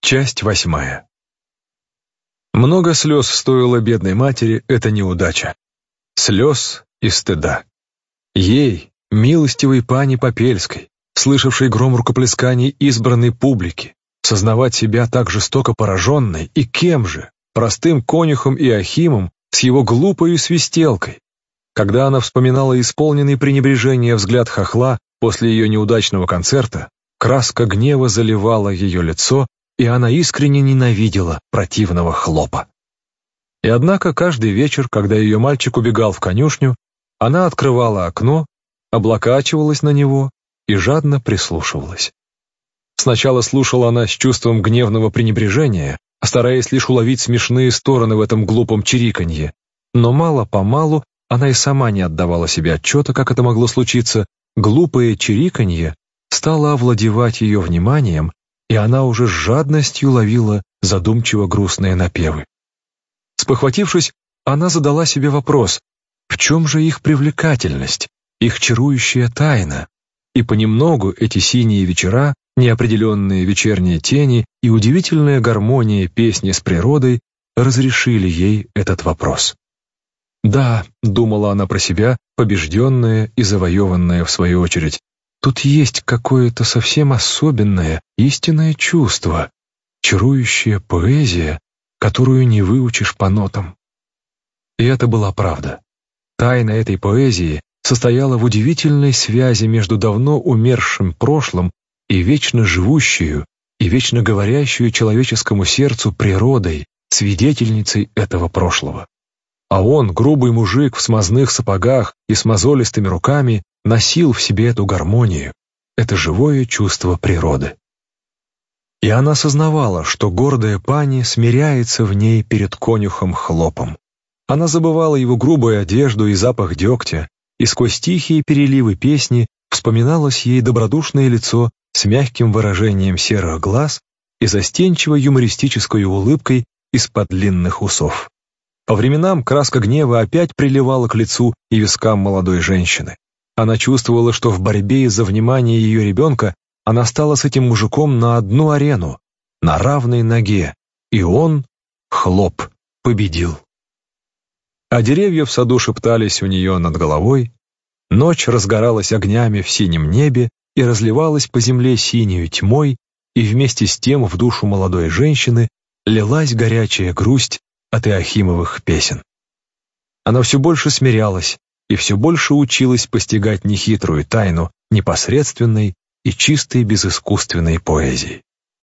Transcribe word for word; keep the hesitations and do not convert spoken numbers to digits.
Часть восьмая. Много слез стоило бедной матери эта неудача. Слез и стыда. Ей, милостивой пани Попельской, слышавшей гром рукоплесканий избранной публики, сознавать себя так жестоко пораженной, и кем же, простым конюхом Иохимом с его глупою свистелкой. Когда она вспоминала исполненный пренебрежения взгляд хохла после ее неудачного концерта, краска гнева заливала ее лицо, и она искренне ненавидела противного хлопа. И однако каждый вечер, когда ее мальчик убегал в конюшню, она открывала окно, облокачивалась на него и жадно прислушивалась. Сначала слушала она с чувством гневного пренебрежения, стараясь лишь уловить смешные стороны в этом глупом чириканье, но мало-помалу она и сама не отдавала себе отчета, как это могло случиться. Глупое чириканье стало овладевать ее вниманием, и она уже с жадностью ловила задумчиво грустные напевы. Спохватившись, она задала себе вопрос, в чем же их привлекательность, их чарующая тайна, и понемногу эти синие вечера, неопределенные вечерние тени и удивительная гармония песни с природой разрешили ей этот вопрос. «Да», — думала она про себя, побежденная и завоеванная в свою очередь, «тут есть какое-то совсем особенное, истинное чувство, чарующая поэзия, которую не выучишь по нотам». И это была правда. Тайна этой поэзии состояла в удивительной связи между давно умершим прошлым и вечно живущую и вечно говорящую человеческому сердцу природой, свидетельницей этого прошлого. А он, грубый мужик в смазных сапогах и с мозолистыми руками, носил в себе эту гармонию, это живое чувство природы. И она сознавала, что гордая пани смиряется в ней перед конюхом Хлопом. Она забывала его грубую одежду и запах дегтя, и сквозь тихие переливы песни вспоминалось ей добродушное лицо с мягким выражением серых глаз и застенчивой юмористической улыбкой из-под длинных усов. По временам краска гнева опять приливала к лицу и вискам молодой женщины. Она чувствовала, что в борьбе из-за внимания ее ребенка она стала с этим мужиком на одну арену, на равной ноге, и он, Хлоп, победил. А деревья в саду шептались у нее над головой, ночь разгоралась огнями в синем небе и разливалась по земле синею тьмой, и вместе с тем в душу молодой женщины лилась горячая грусть от Иохимовых песен. Она все больше смирялась и все больше училась постигать нехитрую тайну непосредственной и чистой безыскусственной поэзии.